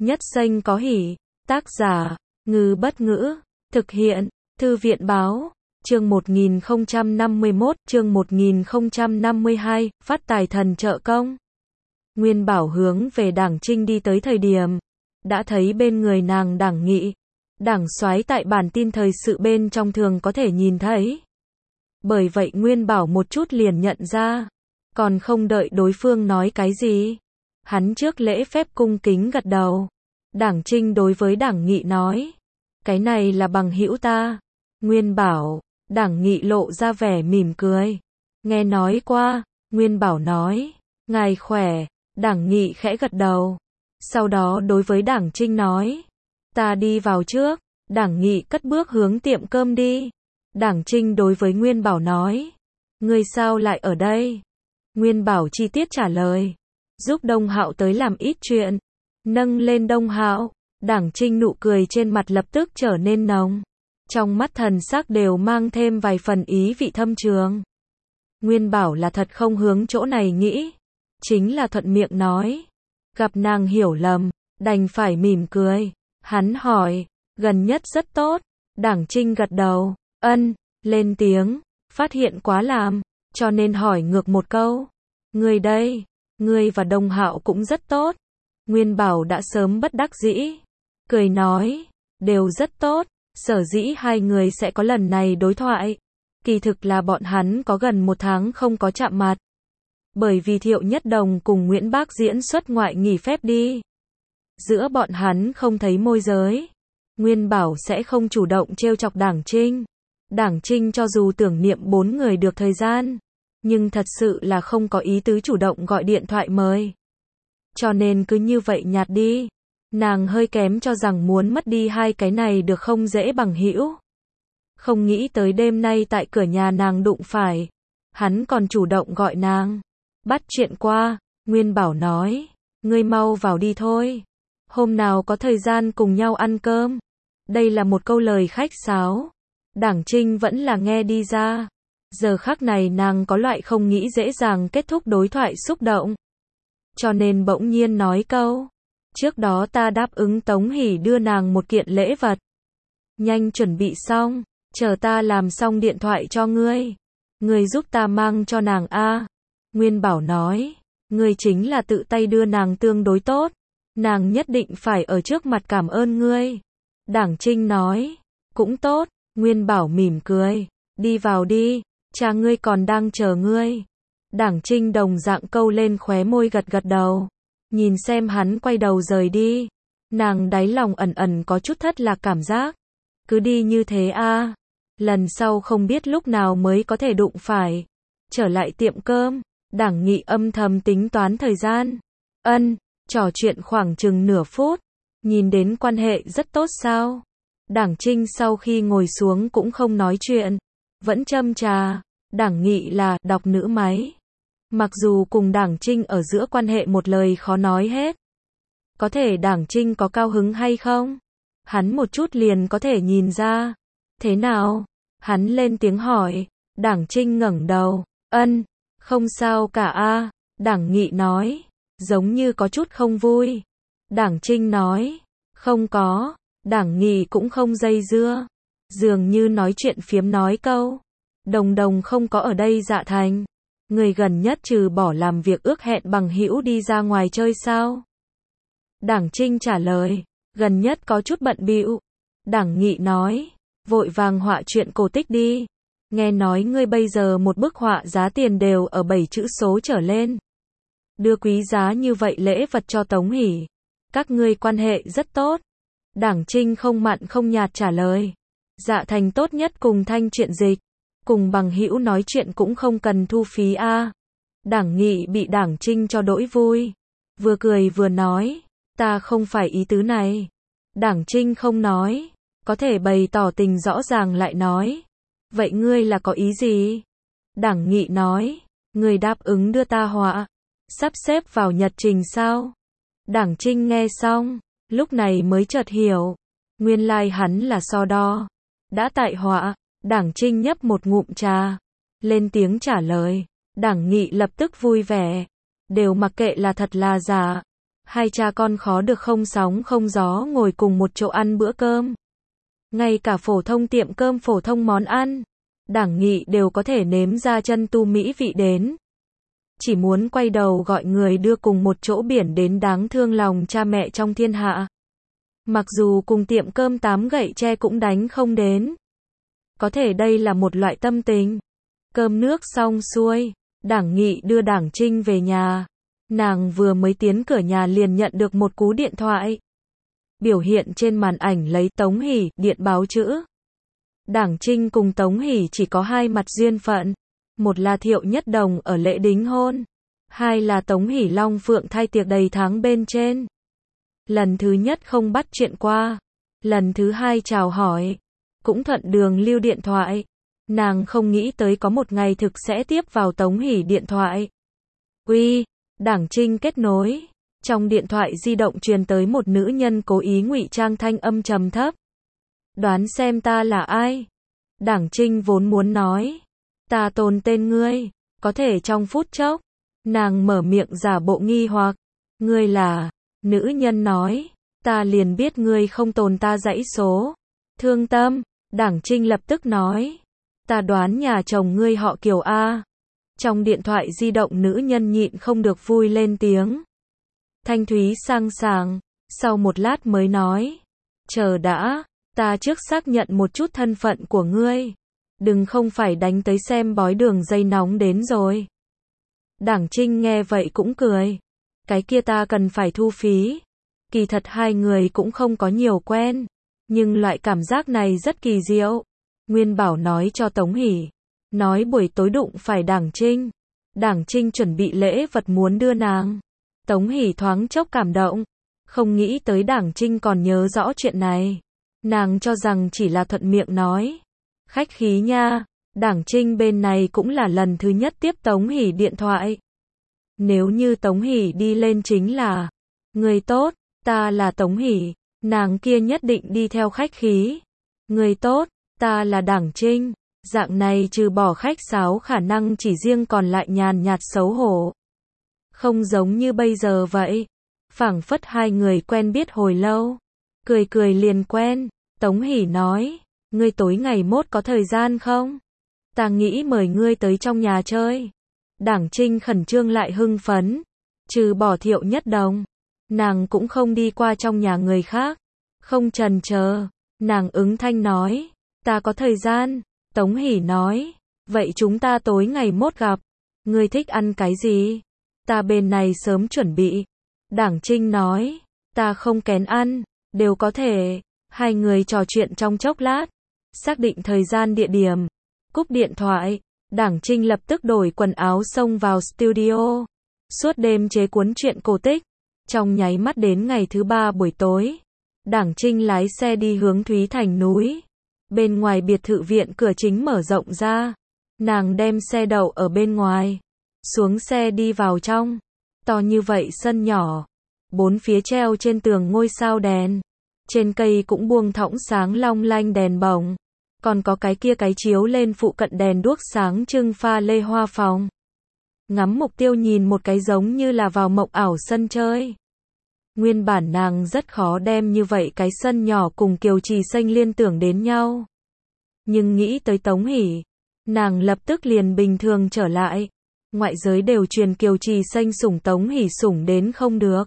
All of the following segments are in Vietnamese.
Nhất Xanh có hỉ. Tác giả, Ngư Bất Ngữ. Thực hiện, Thư viện Báo. Chương 1051, chương 1052, phát tài thần trợ công. Nguyên Bảo hướng về Đảng Trinh đi tới thời điểm, đã thấy bên người nàng Đảng Nghị. Đảng Soái tại bản tin thời sự bên trong thường có thể nhìn thấy. Bởi vậy Nguyên Bảo một chút liền nhận ra, còn không đợi đối phương nói cái gì. Hắn trước lễ phép cung kính gật đầu. Đảng Trinh đối với Đảng Nghị nói, cái này là bằng hữu ta. Nguyên Bảo, Đảng Nghị lộ ra vẻ mỉm cười. Nghe nói qua, Nguyên Bảo nói, ngài khỏe. Đảng Nghị khẽ gật đầu. Sau đó đối với Đảng Trinh nói, ta đi vào trước. Đảng Nghị cất bước hướng tiệm cơm đi. Đảng Trinh đối với Nguyên Bảo nói, ngươi sao lại ở đây? Nguyên Bảo chi tiết trả lời, giúp Đông Hạo tới làm ít chuyện. Nâng lên Đông Hạo, Đảng Trinh nụ cười trên mặt lập tức trở nên nồng. Trong mắt thần sắc đều mang thêm vài phần ý vị thâm trường. Nguyên Bảo là thật không hướng chỗ này nghĩ, chính là thuận miệng nói. Gặp nàng hiểu lầm, đành phải mỉm cười. Hắn hỏi, gần nhất rất tốt. Đảng Trinh gật đầu, ân, lên tiếng, phát hiện quá làm, cho nên hỏi ngược một câu. Ngươi đây, ngươi và Đông Hạo cũng rất tốt. Nguyên Bảo đã sớm bất đắc dĩ, cười nói, đều rất tốt. Sở dĩ hai người sẽ có lần này đối thoại, kỳ thực là bọn hắn có gần 1 tháng không có chạm mặt. Bởi vì Thiệu Nhất Đồng cùng Nguyễn Bác Diễn xuất ngoại nghỉ phép đi. Giữa bọn hắn không thấy môi giới. Nguyên Bảo sẽ không chủ động trêu chọc Đảng Trinh. Đảng Trinh cho dù tưởng niệm 4 người được thời gian, nhưng thật sự là không có ý tứ chủ động gọi điện thoại mời. Cho nên cứ như vậy nhạt đi. Nàng hơi kém cho rằng muốn mất đi hai cái này được không dễ bằng hữu. Không nghĩ tới đêm nay tại cửa nhà nàng đụng phải. Hắn còn chủ động gọi nàng. Bắt chuyện qua, Nguyên Bảo nói, ngươi mau vào đi thôi. Hôm nào có thời gian cùng nhau ăn cơm. Đây là một câu lời khách sáo. Đảng Trinh vẫn là nghe đi ra. Giờ khắc này nàng có loại không nghĩ dễ dàng kết thúc đối thoại xúc động. Cho nên bỗng nhiên nói câu, trước đó ta đáp ứng Tống Hỷ đưa nàng một kiện lễ vật. Nhanh chuẩn bị xong, chờ ta làm xong điện thoại cho ngươi. Ngươi giúp ta mang cho nàng a. Nguyên Bảo nói, ngươi chính là tự tay đưa nàng tương đối tốt. Nàng nhất định phải ở trước mặt cảm ơn ngươi. Đảng Trinh nói, cũng tốt. Nguyên Bảo mỉm cười, đi vào đi, cha ngươi còn đang chờ ngươi. Đảng Trinh đồng dạng câu lên khóe môi gật gật đầu. Nhìn xem hắn quay đầu rời đi. Nàng đáy lòng ẩn ẩn có chút thất lạc cảm giác. Cứ đi như thế a, lần sau không biết lúc nào mới có thể đụng phải. Trở lại tiệm cơm, Đảng Nghị âm thầm tính toán thời gian. Ân, trò chuyện khoảng chừng nửa phút. Nhìn đến quan hệ rất tốt sao? Đảng Trinh sau khi ngồi xuống cũng không nói chuyện, vẫn châm trà. Đảng Nghị là đọc nữ máy. Mặc dù cùng Đảng Trinh ở giữa quan hệ một lời khó nói hết. Có thể Đảng Trinh có cao hứng hay không? Hắn một chút liền có thể nhìn ra. Thế nào? Hắn lên tiếng hỏi. Đảng Trinh ngẩng đầu. Ân, không sao cả a. Đảng Nghị nói. Giống như có chút không vui. Đảng Trinh nói. Không có. Đảng Nghị cũng không dây dưa. Dường như nói chuyện phiếm nói câu. Đồng Đồng không có ở đây dạ thành. Người gần nhất trừ bỏ làm việc ước hẹn bằng hữu đi ra ngoài chơi sao? Đảng Trinh trả lời, gần nhất có chút bận bịu. Đảng Nghị nói, vội vàng họa chuyện cổ tích đi. Nghe nói ngươi bây giờ một bức họa giá tiền đều ở 7 chữ số trở lên. Đưa quý giá như vậy lễ vật cho Tống Hỷ. Các ngươi quan hệ rất tốt. Đảng Trinh không mặn không nhạt trả lời. Dạ thành tốt nhất cùng Thanh chuyện dịch. Cùng bằng hữu nói chuyện cũng không cần thu phí a. Đảng Nghị bị Đảng Trinh cho đỗi vui. Vừa cười vừa nói, ta không phải ý tứ này. Đảng Trinh không nói, có thể bày tỏ tình rõ ràng lại nói. Vậy ngươi là có ý gì? Đảng Nghị nói, ngươi đáp ứng đưa ta họa. Sắp xếp vào nhật trình sao? Đảng Trinh nghe xong, lúc này mới chợt hiểu. Nguyên lai hắn là so đo. Đã tại họa. Đảng Trinh nhấp một ngụm trà, lên tiếng trả lời. Đảng Nghị lập tức vui vẻ. Đều mặc kệ là thật là giả. Hai cha con khó được không sóng không gió ngồi cùng một chỗ ăn bữa cơm. Ngay cả phổ thông tiệm cơm phổ thông món ăn, Đảng Nghị đều có thể nếm ra chân tu mỹ vị đến. Chỉ muốn quay đầu gọi người đưa cùng một chỗ biển đến đáng thương lòng cha mẹ trong thiên hạ. Mặc dù cùng tiệm cơm 8 gậy tre cũng đánh không đến. Có thể đây là một loại tâm tình. Cơm nước xong xuôi, Đảng Nghị đưa Đảng Trinh về nhà. Nàng vừa mới tiến cửa nhà liền nhận được một cú điện thoại. Biểu hiện trên màn ảnh lấy Tống Hỷ, điện báo chữ. Đảng Trinh cùng Tống Hỷ chỉ có hai mặt duyên phận. Một là Thiệu Nhất Đồng ở lễ đính hôn. Hai là Tống Hỷ Long Phượng thay tiệc đầy tháng bên trên. Lần thứ nhất không bắt chuyện qua. Lần thứ hai chào hỏi. Cũng thuận đường lưu điện thoại. Nàng không nghĩ tới có một ngày thực sẽ tiếp vào Tống Hỷ điện thoại. Uy, Đảng Trinh kết nối. Trong điện thoại di động truyền tới một nữ nhân cố ý ngụy trang thanh âm trầm thấp. Đoán xem ta là ai? Đảng Trinh vốn muốn nói. Ta tồn tên ngươi. Có thể trong phút chốc. Nàng mở miệng giả bộ nghi hoặc. Ngươi là... Nữ nhân nói. Ta liền biết ngươi không tồn ta dãy số. Thương Tâm. Đảng Trinh lập tức nói. Ta đoán nhà chồng ngươi họ Kiều A. Trong điện thoại di động nữ nhân nhịn không được vui lên tiếng. Thanh thúy sang sảng. Sau một lát mới nói. Chờ đã. Ta trước xác nhận một chút thân phận của ngươi. Đừng không phải đánh tới xem bói đường dây nóng đến rồi. Đảng Trinh nghe vậy cũng cười. Cái kia ta cần phải thu phí. Kỳ thật hai người cũng không có nhiều quen. Nhưng loại cảm giác này rất kỳ diệu. Nguyên Bảo nói cho Tống Hỷ. Nói buổi tối đụng phải Đảng Trinh. Đảng Trinh chuẩn bị lễ vật muốn đưa nàng. Tống Hỷ thoáng chốc cảm động. Không nghĩ tới Đảng Trinh còn nhớ rõ chuyện này. Nàng cho rằng chỉ là thuận miệng nói. Khách khí nha. Đảng Trinh bên này cũng là lần thứ nhất tiếp Tống Hỷ điện thoại. Nếu như Tống Hỷ đi lên chính là. Người tốt, ta là Tống Hỷ. Nàng kia nhất định đi theo khách khí. Người tốt, ta là Đảng Trinh. Dạng này trừ bỏ khách sáo khả năng chỉ riêng còn lại nhàn nhạt xấu hổ. Không giống như bây giờ vậy. Phảng phất hai người quen biết hồi lâu. Cười cười liền quen. Tống Hỷ nói. Ngươi tối ngày mốt có thời gian không? Ta nghĩ mời ngươi tới trong nhà chơi. Đảng Trinh khẩn trương lại hưng phấn. Trừ bỏ Thiệu Nhất Đồng. Nàng cũng không đi qua trong nhà người khác. Không chần chờ. Nàng ứng thanh nói. Ta có thời gian. Tống Hỷ nói. Vậy chúng ta tối ngày mốt gặp. Ngươi thích ăn cái gì? Ta bên này sớm chuẩn bị. Đảng Trinh nói. Ta không kén ăn. Đều có thể. Hai người trò chuyện trong chốc lát. Xác định thời gian địa điểm. Cúp điện thoại. Đảng Trinh lập tức đổi quần áo xông vào studio. Suốt đêm chế cuốn truyện cổ tích. Trong nháy mắt đến ngày thứ 3 buổi tối. Đảng Trinh lái xe đi hướng Thúy Thành núi. Bên ngoài biệt thự viện cửa chính mở rộng ra. Nàng đem xe đậu ở bên ngoài. Xuống xe đi vào trong. To như vậy sân nhỏ. Bốn phía treo trên tường ngôi sao đèn. Trên cây cũng buông thõng sáng long lanh đèn bồng. Còn có cái kia cái chiếu lên phụ cận đèn đuốc sáng trưng pha lê hoa phòng. Ngắm mục tiêu nhìn một cái giống như là vào mộng ảo sân chơi. Nguyên bản nàng rất khó đem như vậy cái sân nhỏ cùng Kiều Trì Xanh liên tưởng đến nhau. Nhưng nghĩ tới Tống Hỷ, nàng lập tức liền bình thường trở lại. Ngoại giới đều truyền Kiều Trì Xanh sủng Tống Hỷ sủng đến không được.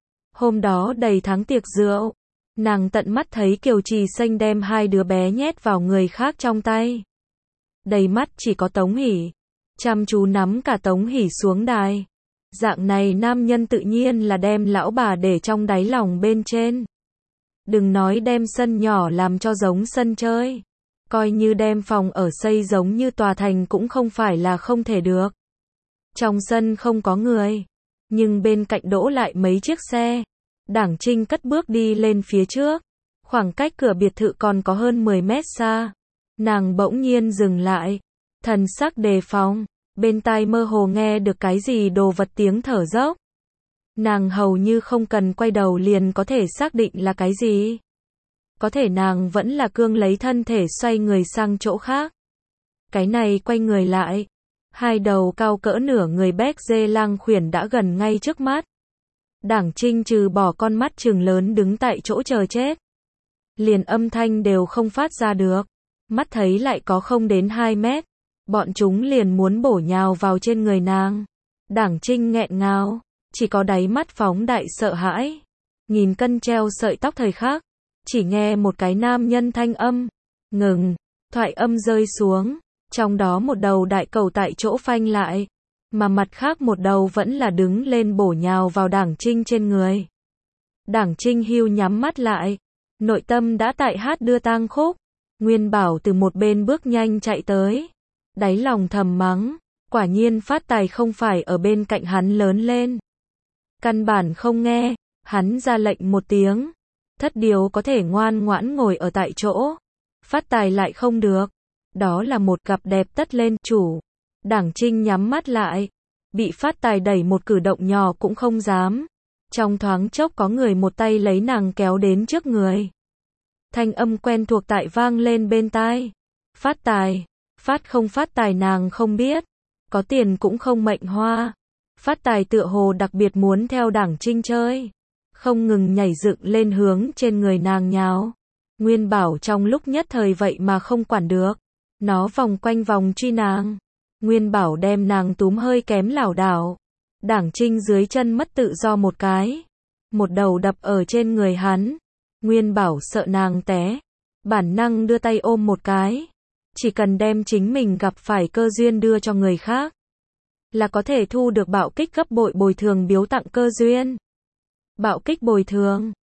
Hôm đó đầy tháng tiệc rượu. Nàng tận mắt thấy Kiều Trì Xanh đem hai đứa bé nhét vào người khác trong tay. Đầy mắt chỉ có Tống Hỷ. Chăm chú nắm cả Tống Hỷ xuống đài. Dạng này nam nhân tự nhiên là đem lão bà để trong đáy lòng bên trên. Đừng nói đem sân nhỏ làm cho giống sân chơi. Coi như đem phòng ở xây giống như tòa thành cũng không phải là không thể được. Trong sân không có người. Nhưng bên cạnh đỗ lại mấy chiếc xe. Đảng Trinh cất bước đi lên phía trước. Khoảng cách cửa biệt thự còn có hơn 10 mét xa. Nàng bỗng nhiên dừng lại. Thần sắc đề phòng. Bên tai mơ hồ nghe được cái gì đồ vật tiếng thở dốc. Nàng hầu như không cần quay đầu liền có thể xác định là cái gì. Có thể nàng vẫn là cương lấy thân thể xoay người sang chỗ khác. Cái này quay người lại. Hai đầu cao cỡ nửa người béc dê lang khuyển đã gần ngay trước mắt. Đảng Trinh trừ bỏ con mắt trừng lớn đứng tại chỗ chờ chết. Liền âm thanh đều không phát ra được. Mắt thấy lại có không đến 2 mét. Bọn chúng liền muốn bổ nhào vào trên người nàng. Đảng Trinh nghẹn ngào, chỉ có đáy mắt phóng đại sợ hãi. Nghìn cân treo sợi tóc thời khắc, chỉ nghe một cái nam nhân thanh âm. Ngừng, thoại âm rơi xuống. Trong đó một đầu đại cầu tại chỗ phanh lại. Mà mặt khác một đầu vẫn là đứng lên bổ nhào vào Đảng Trinh trên người. Đảng Trinh hưu nhắm mắt lại. Nội tâm đã tại hát đưa tang khúc. Nguyên Bảo từ một bên bước nhanh chạy tới. Đáy lòng thầm mắng. Quả nhiên Phát Tài không phải ở bên cạnh hắn lớn lên. Căn bản không nghe. Hắn ra lệnh một tiếng. Thất điều có thể ngoan ngoãn ngồi ở tại chỗ. Phát Tài lại không được. Đó là một cặp đẹp tất lên chủ. Đảng Trinh nhắm mắt lại. Bị Phát Tài đẩy một cử động nhỏ cũng không dám. Trong thoáng chốc có người một tay lấy nàng kéo đến trước người. Thanh âm quen thuộc tại vang lên bên tai. Phát Tài. Phát không Phát Tài nàng không biết. Có tiền cũng không mệnh hoa. Phát Tài tựa hồ đặc biệt muốn theo Đảng Trinh chơi. Không ngừng nhảy dựng lên hướng trên người nàng nhào. Nguyên Bảo trong lúc nhất thời vậy mà không quản được. Nó vòng quanh vòng truy nàng. Nguyên Bảo đem nàng túm hơi kém lảo đảo. Đảng Trinh dưới chân mất tự do một cái. Một đầu đập ở trên người hắn. Nguyên Bảo sợ nàng té. Bản năng đưa tay ôm một cái. Chỉ cần đem chính mình gặp phải cơ duyên đưa cho người khác. Là có thể thu được bạo kích gấp bội bồi thường biếu tặng cơ duyên. Bạo kích bồi thường.